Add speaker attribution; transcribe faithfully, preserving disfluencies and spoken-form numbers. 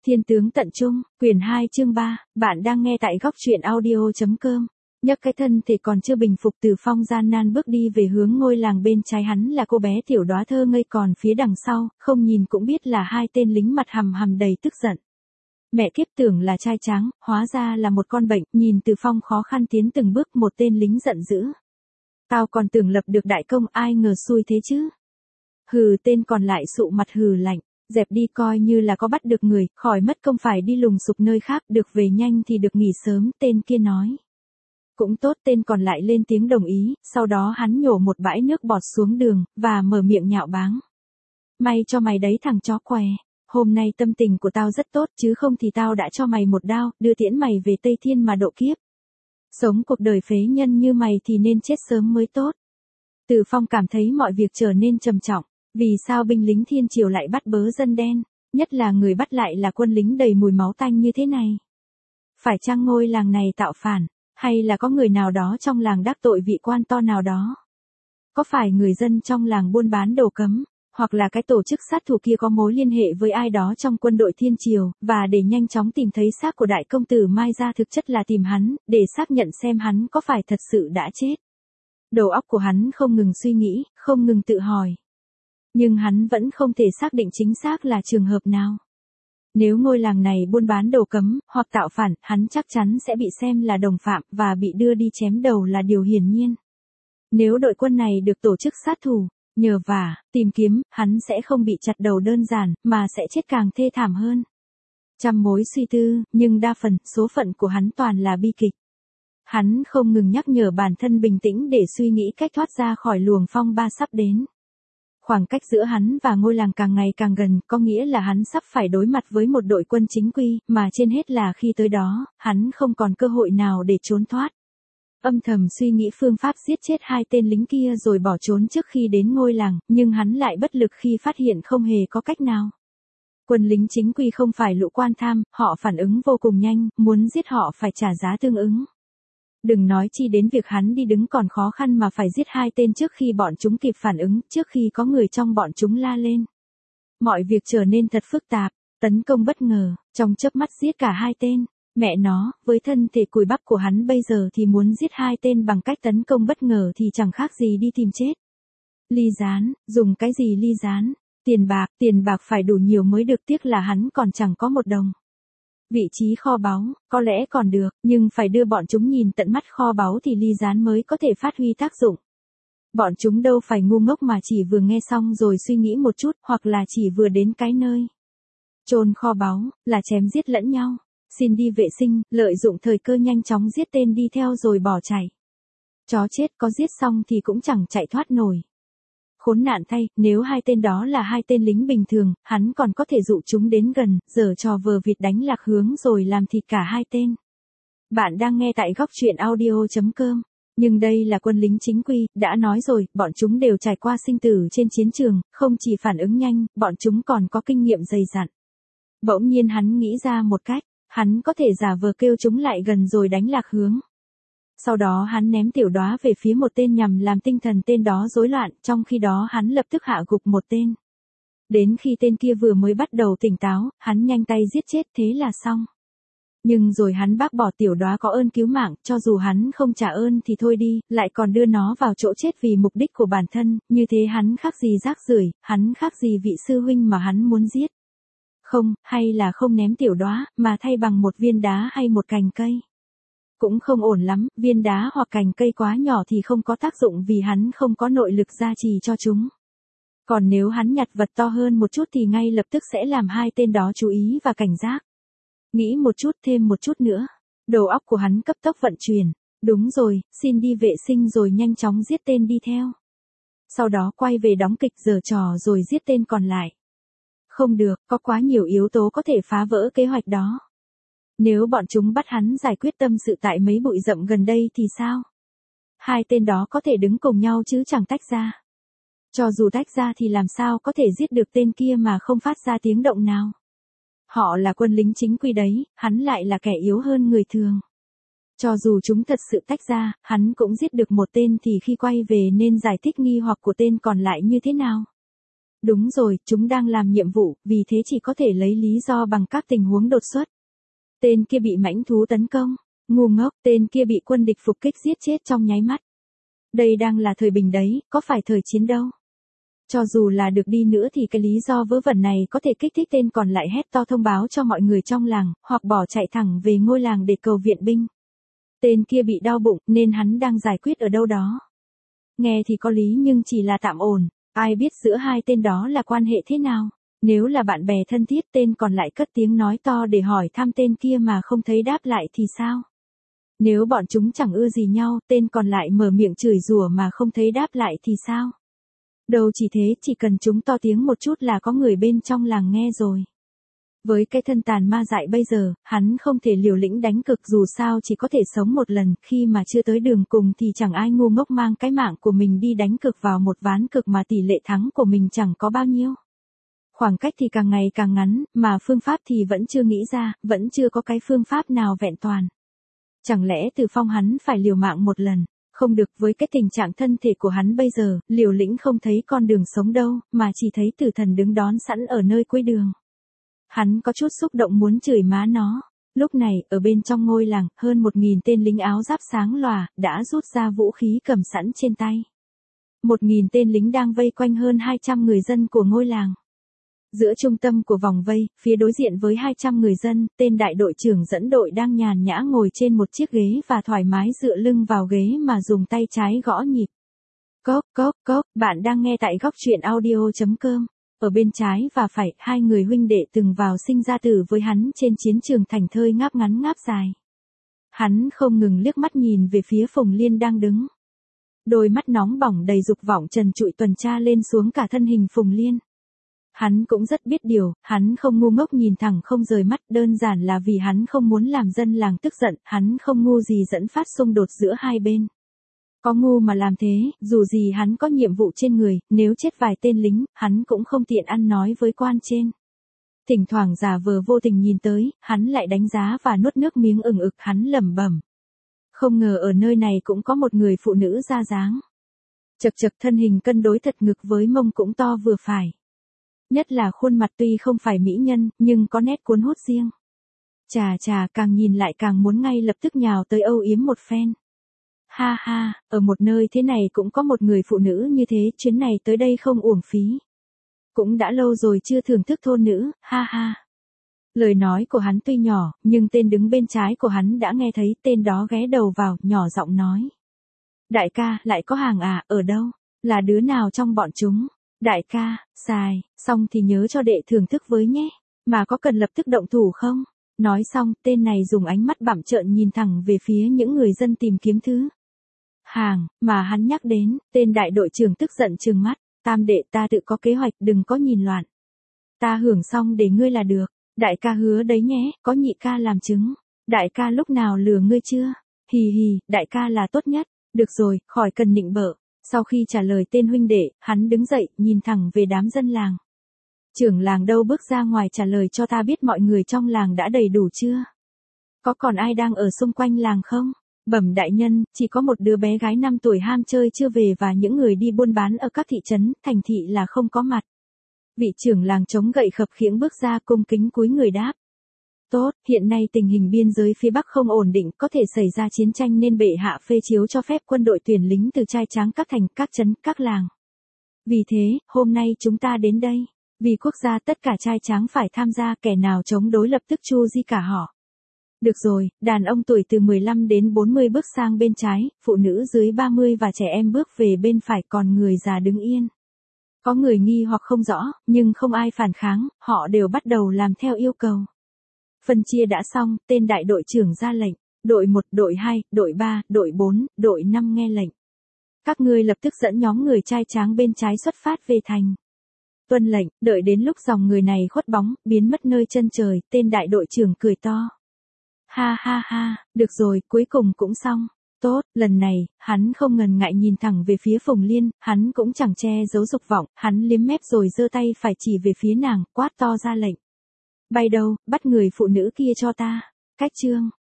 Speaker 1: Thiên tướng tận trung, quyển hai chương ba, bạn đang nghe tại góc truyện audio.com. Nhấc cái thân thể còn chưa bình phục Từ Phong gian nan bước đi về hướng ngôi làng bên trái hắn là cô bé tiểu đóa thơ ngây còn phía đằng sau, không nhìn cũng biết là hai tên lính mặt hầm hầm đầy tức giận. Mẹ kiếp tưởng là trai tráng, hóa ra là một con bệnh, nhìn Từ Phong khó khăn tiến từng bước một tên lính giận dữ. Tao còn tưởng lập được đại công ai ngờ xui thế chứ. Hừ tên còn lại sụ mặt hừ lạnh. Dẹp đi coi như là có bắt được người, khỏi mất công phải đi lùng sục nơi khác, được về nhanh thì được nghỉ sớm, tên kia nói. Cũng tốt tên còn lại lên tiếng đồng ý, sau đó hắn nhổ một bãi nước bọt xuống đường, và mở miệng nhạo báng. May cho mày đấy thằng chó què, hôm nay tâm tình của tao rất tốt chứ không thì tao đã cho mày một đao, đưa tiễn mày về Tây Thiên mà độ kiếp. Sống cuộc đời phế nhân như mày thì nên chết sớm mới tốt. Từ Phong cảm thấy mọi việc trở nên trầm trọng. Vì sao binh lính thiên triều lại bắt bớ dân đen, nhất là người bắt lại là quân lính đầy mùi máu tanh như thế này? Phải chăng ngôi làng này tạo phản, hay là có người nào đó trong làng đắc tội vị quan to nào đó? Có phải người dân trong làng buôn bán đồ cấm, hoặc là cái tổ chức sát thủ kia có mối liên hệ với ai đó trong quân đội thiên triều, và để nhanh chóng tìm thấy xác của đại công tử Mai ra thực chất là tìm hắn, để xác nhận xem hắn có phải thật sự đã chết? Đầu óc của hắn không ngừng suy nghĩ, không ngừng tự hỏi. Nhưng hắn vẫn không thể xác định chính xác là trường hợp nào. Nếu ngôi làng này buôn bán đồ cấm, hoặc tạo phản, hắn chắc chắn sẽ bị xem là đồng phạm, và bị đưa đi chém đầu là điều hiển nhiên. Nếu đội quân này được tổ chức sát thủ, nhờ vả, tìm kiếm, hắn sẽ không bị chặt đầu đơn giản, mà sẽ chết càng thê thảm hơn. Trăm mối suy tư, nhưng đa phần, số phận của hắn toàn là bi kịch. Hắn không ngừng nhắc nhở bản thân bình tĩnh để suy nghĩ cách thoát ra khỏi luồng phong ba sắp đến. Khoảng cách giữa hắn và ngôi làng càng ngày càng gần, có nghĩa là hắn sắp phải đối mặt với một đội quân chính quy, mà trên hết là khi tới đó, hắn không còn cơ hội nào để trốn thoát. Âm thầm suy nghĩ phương pháp giết chết hai tên lính kia rồi bỏ trốn trước khi đến ngôi làng, nhưng hắn lại bất lực khi phát hiện không hề có cách nào. Quân lính chính quy không phải lũ quan tham, họ phản ứng vô cùng nhanh, muốn giết họ phải trả giá tương ứng. Đừng nói chi đến việc hắn đi đứng còn khó khăn mà phải giết hai tên trước khi bọn chúng kịp phản ứng, trước khi có người trong bọn chúng la lên. Mọi việc trở nên thật phức tạp, tấn công bất ngờ, trong chớp mắt giết cả hai tên. Mẹ nó, với thân thể cùi bắp của hắn bây giờ thì muốn giết hai tên bằng cách tấn công bất ngờ thì chẳng khác gì đi tìm chết. Ly gián, dùng cái gì ly gián? Tiền bạc, tiền bạc phải đủ nhiều mới được, tiếc là hắn còn chẳng có một đồng. Vị trí kho báu, có lẽ còn được, nhưng phải đưa bọn chúng nhìn tận mắt kho báu thì ly gián mới có thể phát huy tác dụng. Bọn chúng đâu phải ngu ngốc mà chỉ vừa nghe xong rồi suy nghĩ một chút, hoặc là chỉ vừa đến cái nơi chôn kho báu, là chém giết lẫn nhau. Xin đi vệ sinh, lợi dụng thời cơ nhanh chóng giết tên đi theo rồi bỏ chạy. Chó chết có giết xong thì cũng chẳng chạy thoát nổi. Khốn nạn thay, nếu hai tên đó là hai tên lính bình thường, hắn còn có thể dụ chúng đến gần, giở trò vờ vịt đánh lạc hướng rồi làm thịt cả hai tên. Bạn đang nghe tại góc truyện audio.com. Nhưng đây là quân lính chính quy, đã nói rồi, bọn chúng đều trải qua sinh tử trên chiến trường, không chỉ phản ứng nhanh, bọn chúng còn có kinh nghiệm dày dặn. Bỗng nhiên hắn nghĩ ra một cách, hắn có thể giả vờ kêu chúng lại gần rồi đánh lạc hướng. Sau đó hắn ném tiểu đóa về phía một tên nhằm làm tinh thần tên đó rối loạn, trong khi đó hắn lập tức hạ gục một tên. Đến khi tên kia vừa mới bắt đầu tỉnh táo, hắn nhanh tay giết chết, thế là xong. Nhưng rồi hắn bác bỏ tiểu đóa có ơn cứu mạng, cho dù hắn không trả ơn thì thôi đi, lại còn đưa nó vào chỗ chết vì mục đích của bản thân, như thế hắn khác gì rác rưởi, hắn khác gì vị sư huynh mà hắn muốn giết. Không, hay là không ném tiểu đóa, mà thay bằng một viên đá hay một cành cây. Cũng không ổn lắm, viên đá hoặc cành cây quá nhỏ thì không có tác dụng vì hắn không có nội lực gia trì cho chúng. Còn nếu hắn nhặt vật to hơn một chút thì ngay lập tức sẽ làm hai tên đó chú ý và cảnh giác. Nghĩ một chút thêm một chút nữa. Đầu óc của hắn cấp tốc vận chuyển. Đúng rồi, xin đi vệ sinh rồi nhanh chóng giết tên đi theo. Sau đó quay về đóng kịch giở trò rồi giết tên còn lại. Không được, có quá nhiều yếu tố có thể phá vỡ kế hoạch đó. Nếu bọn chúng bắt hắn giải quyết tâm sự tại mấy bụi rậm gần đây thì sao? Hai tên đó có thể đứng cùng nhau chứ chẳng tách ra. Cho dù tách ra thì làm sao có thể giết được tên kia mà không phát ra tiếng động nào? Họ là quân lính chính quy đấy, hắn lại là kẻ yếu hơn người thường. Cho dù chúng thật sự tách ra, hắn cũng giết được một tên thì khi quay về nên giải thích nghi hoặc của tên còn lại như thế nào? Đúng rồi, chúng đang làm nhiệm vụ, vì thế chỉ có thể lấy lý do bằng các tình huống đột xuất. Tên kia bị mãnh thú tấn công. Ngu ngốc, tên kia bị quân địch phục kích giết chết trong nháy mắt. Đây đang là thời bình đấy, có phải thời chiến đâu. Cho dù là được đi nữa thì cái lý do vớ vẩn này có thể kích thích tên còn lại hét to thông báo cho mọi người trong làng, hoặc bỏ chạy thẳng về ngôi làng để cầu viện binh. Tên kia bị đau bụng nên hắn đang giải quyết ở đâu đó. Nghe thì có lý nhưng chỉ là tạm ổn, ai biết giữa hai tên đó là quan hệ thế nào. Nếu là bạn bè thân thiết tên còn lại cất tiếng nói to để hỏi thăm tên kia mà không thấy đáp lại thì sao? Nếu bọn chúng chẳng ưa gì nhau, tên còn lại mở miệng chửi rủa mà không thấy đáp lại thì sao? Đâu chỉ thế, chỉ cần chúng to tiếng một chút là có người bên trong làng nghe rồi. Với cái thân tàn ma dại bây giờ, hắn không thể liều lĩnh đánh cực dù sao chỉ có thể sống một lần, khi mà chưa tới đường cùng thì chẳng ai ngu ngốc mang cái mạng của mình đi đánh cực vào một ván cực mà tỷ lệ thắng của mình chẳng có bao nhiêu. Khoảng cách thì càng ngày càng ngắn, mà phương pháp thì vẫn chưa nghĩ ra, vẫn chưa có cái phương pháp nào vẹn toàn. Chẳng lẽ Từ Phong hắn phải liều mạng một lần? Không được, với cái tình trạng thân thể của hắn bây giờ, liều lĩnh không thấy con đường sống đâu, mà chỉ thấy tử thần đứng đón sẵn ở nơi cuối đường. Hắn có chút xúc động muốn chửi má nó. Lúc này, ở bên trong ngôi làng, hơn một nghìn tên lính áo giáp sáng lòa, đã rút ra vũ khí cầm sẵn trên tay. Một nghìn tên lính đang vây quanh hơn hai trăm người dân của ngôi làng. Giữa trung tâm của vòng vây, phía đối diện với hai trăm người dân, tên đại đội trưởng dẫn đội đang nhàn nhã ngồi trên một chiếc ghế và thoải mái dựa lưng vào ghế mà dùng tay trái gõ nhịp. Cốc, cốc, cốc, bạn đang nghe tại góc truyện audio chấm com. Ở bên trái và phải, hai người huynh đệ từng vào sinh ra tử với hắn trên chiến trường thành thơi ngáp ngắn ngáp dài. Hắn không ngừng liếc mắt nhìn về phía Phùng Liên đang đứng. Đôi mắt nóng bỏng đầy dục vọng trần trụi tuần tra lên xuống cả thân hình Phùng Liên. Hắn cũng rất biết điều, hắn không ngu ngốc nhìn thẳng không rời mắt, đơn giản là vì hắn không muốn làm dân làng tức giận, hắn không ngu gì dẫn phát xung đột giữa hai bên. Có ngu mà làm thế, dù gì hắn có nhiệm vụ trên người, nếu chết vài tên lính, hắn cũng không tiện ăn nói với quan trên. Thỉnh thoảng giả vờ vô tình nhìn tới, hắn lại đánh giá và nuốt nước miếng ừng ực, hắn lẩm bẩm. Không ngờ ở nơi này cũng có một người phụ nữ ra dáng. Chật chật, thân hình cân đối thật, ngực với mông cũng to vừa phải. Nhất là khuôn mặt tuy không phải mỹ nhân, nhưng có nét cuốn hút riêng. Chà chà, càng nhìn lại càng muốn ngay lập tức nhào tới âu yếm một phen. Ha ha, ở một nơi thế này cũng có một người phụ nữ như thế, chuyến này tới đây không uổng phí. Cũng đã lâu rồi chưa thưởng thức thôn nữ, ha ha. Lời nói của hắn tuy nhỏ, nhưng tên đứng bên trái của hắn đã nghe thấy, tên đó ghé đầu vào, nhỏ giọng nói. Đại ca, lại có hàng à, ở đâu? Là đứa nào trong bọn chúng? Đại ca, xài, xong thì nhớ cho đệ thưởng thức với nhé, mà có cần lập tức động thủ không? Nói xong, tên này dùng ánh mắt bặm trợn nhìn thẳng về phía những người dân tìm kiếm thứ hàng mà hắn nhắc đến. Tên đại đội trưởng tức giận trừng mắt, tam đệ, ta tự có kế hoạch, đừng có nhìn loạn. Ta hưởng xong để ngươi là được. Đại ca hứa đấy nhé, có nhị ca làm chứng. Đại ca lúc nào lừa ngươi chưa? Hì hì, đại ca là tốt nhất. Được rồi, khỏi cần nịnh bợ. Sau khi trả lời tên huynh đệ, hắn đứng dậy, nhìn thẳng về đám dân làng. Trưởng làng đâu, bước ra ngoài trả lời cho ta biết mọi người trong làng đã đầy đủ chưa? Có còn ai đang ở xung quanh làng không? Bẩm đại nhân, chỉ có một đứa bé gái năm tuổi ham chơi chưa về và những người đi buôn bán ở các thị trấn, thành thị là không có mặt. Vị trưởng làng chống gậy khập khiễng bước ra, cung kính cúi người đáp. Tốt, hiện nay tình hình biên giới phía Bắc không ổn định, có thể xảy ra chiến tranh nên bệ hạ phê chiếu cho phép quân đội tuyển lính từ trai tráng các thành, các trấn, các làng. Vì thế, hôm nay chúng ta đến đây. Vì quốc gia tất cả trai tráng phải tham gia, kẻ nào chống đối lập tức chu di cả họ. Được rồi, đàn ông tuổi từ mười lăm đến bốn mươi bước sang bên trái, phụ nữ dưới ba mươi và trẻ em bước về bên phải, còn người già đứng yên. Có người nghi hoặc không rõ, nhưng không ai phản kháng, họ đều bắt đầu làm theo yêu cầu. Phân chia đã xong, tên đại đội trưởng ra lệnh, đội một, đội hai, đội ba, đội bốn, đội năm nghe lệnh. Các ngươi lập tức dẫn nhóm người trai tráng bên trái xuất phát về thành. Tuân lệnh, đợi đến lúc dòng người này khuất bóng, biến mất nơi chân trời, tên đại đội trưởng cười to. Ha ha ha, được rồi, cuối cùng cũng xong. Tốt, lần này, hắn không ngần ngại nhìn thẳng về phía Phùng Liên, hắn cũng chẳng che giấu dục vọng, hắn liếm mép rồi giơ tay phải chỉ về phía nàng, quát to ra lệnh. Bay đâu, bắt người phụ nữ kia cho ta. Cách chương.